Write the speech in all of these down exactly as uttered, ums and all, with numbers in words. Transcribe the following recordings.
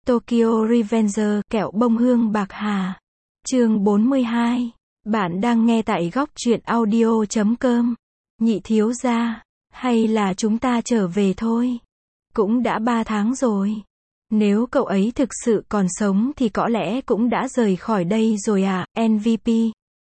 Tokyo Revenger, kẹo bông hương bạc hà. Chương bốn mươi hai. Bạn đang nghe tại góc truyện audio chấm com. Nhị thiếu gia, hay là chúng ta trở về thôi? Cũng đã ba tháng rồi. Nếu cậu ấy thực sự còn sống thì có lẽ cũng đã rời khỏi đây rồi à, em vê pê.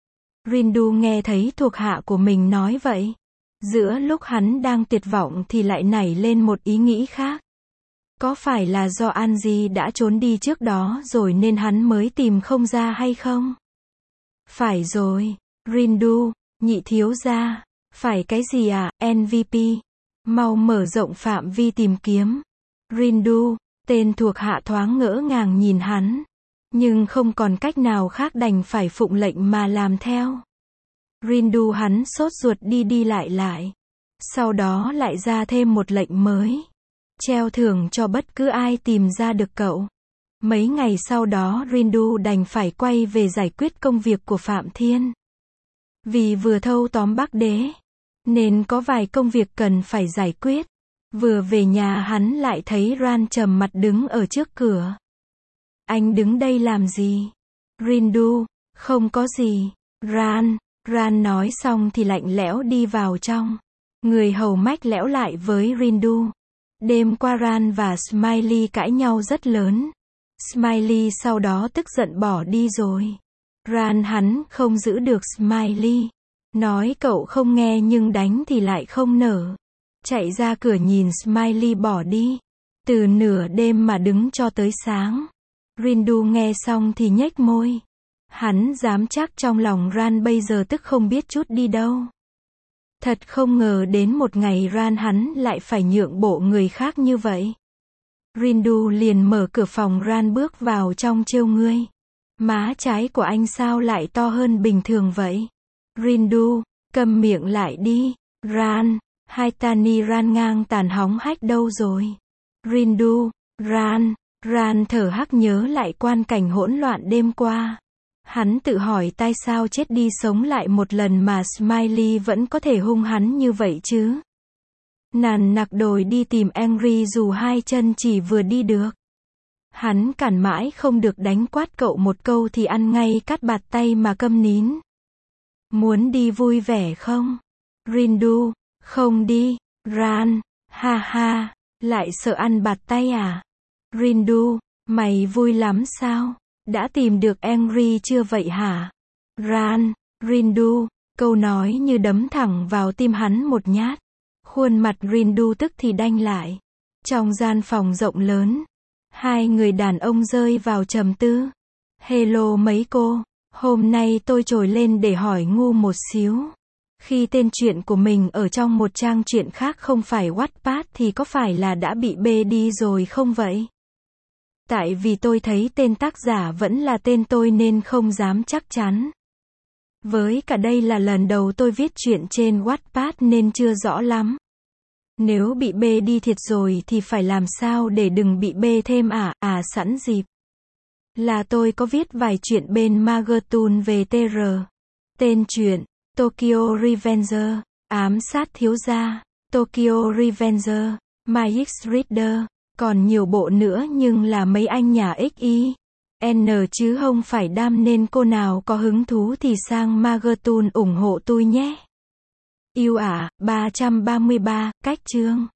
Rindu nghe thấy thuộc hạ của mình nói vậy. Giữa lúc hắn đang tuyệt vọng thì lại nảy lên một ý nghĩ khác. Có phải là do Anji đã trốn đi trước đó rồi nên hắn mới tìm không ra hay không? Phải rồi, Rindu, nhị thiếu gia. Phải cái gì à, em vê pê? Mau mở rộng phạm vi tìm kiếm. Rindu, tên thuộc hạ thoáng ngỡ ngàng nhìn hắn. Nhưng không còn cách nào khác đành phải phụng lệnh mà làm theo. Rindu hắn sốt ruột đi đi lại lại. Sau đó lại ra thêm một lệnh mới. Treo thưởng cho bất cứ ai tìm ra được cậu. Mấy ngày sau đó Rindu đành phải quay về giải quyết công việc của Phạm Thiên. Vì vừa thâu tóm Bắc Đế, nên có vài công việc cần phải giải quyết. Vừa về nhà hắn lại thấy Ran trầm mặt đứng ở trước cửa. Anh đứng đây làm gì? Rindu, không có gì. Ran, Ran nói xong thì lạnh lẽo đi vào trong. Người hầu mách lẽo lại với Rindu. Đêm qua Ran và Smiley cãi nhau rất lớn. Smiley sau đó tức giận bỏ đi rồi. Ran hắn không giữ được Smiley. Nói cậu không nghe nhưng đánh thì lại không nở. Chạy ra cửa nhìn Smiley bỏ đi. Từ nửa đêm mà đứng cho tới sáng. Rindu nghe xong thì nhếch môi. Hắn dám chắc trong lòng Ran bây giờ tức không biết chút đi đâu. Thật không ngờ đến một ngày Ran hắn lại phải nhượng bộ người khác như vậy. Rindu liền mở cửa phòng Ran bước vào trong trêu ngươi. Má trái của anh sao lại to hơn bình thường vậy? Rindu, câm miệng lại đi. Ran, hai Tani Ran ngang tàn hóng hách đâu rồi? Rindu, Ran, Ran thở hắt nhớ lại quan cảnh hỗn loạn đêm qua. Hắn tự hỏi tại sao chết đi sống lại một lần mà Smiley vẫn có thể hung hắn như vậy chứ? Nàn nặc đồi đi tìm Henry dù hai chân chỉ vừa đi được. Hắn cản mãi không được đánh quát cậu một câu thì ăn ngay cắt bạt tay mà câm nín. Muốn đi vui vẻ không? Rindu, không đi. Ran, ha ha, lại sợ ăn bạt tay à? Rindu, mày vui lắm sao? Đã tìm được Henry chưa vậy hả? Ran, Rindu, câu nói như đấm thẳng vào tim hắn một nhát. Khuôn mặt Rindu tức thì đanh lại. Trong gian phòng rộng lớn, hai người đàn ông rơi vào trầm tư. Hello mấy cô, hôm nay tôi trồi lên để hỏi ngu một xíu. Khi tên truyện của mình ở trong một trang truyện khác không phải Wattpad thì có phải là đã bị bê đi rồi không vậy? Tại vì tôi thấy tên tác giả vẫn là tên tôi nên không dám chắc chắn. Với cả đây là lần đầu tôi viết truyện trên Wattpad nên chưa rõ lắm. Nếu bị bê đi thiệt rồi thì phải làm sao để đừng bị bê thêm à? À sẵn dịp. Là tôi có viết vài chuyện bên Magatoon về tê rờ. Tên truyện, Tokyo Revenger, ám sát thiếu gia, Tokyo Revenger, Magic Reader. Còn nhiều bộ nữa nhưng là mấy anh nhà ích i en chứ không phải đam nên cô nào có hứng thú thì sang Magatoon ủng hộ tôi nhé. Yêu ả, ba trăm ba mươi ba, cách chương.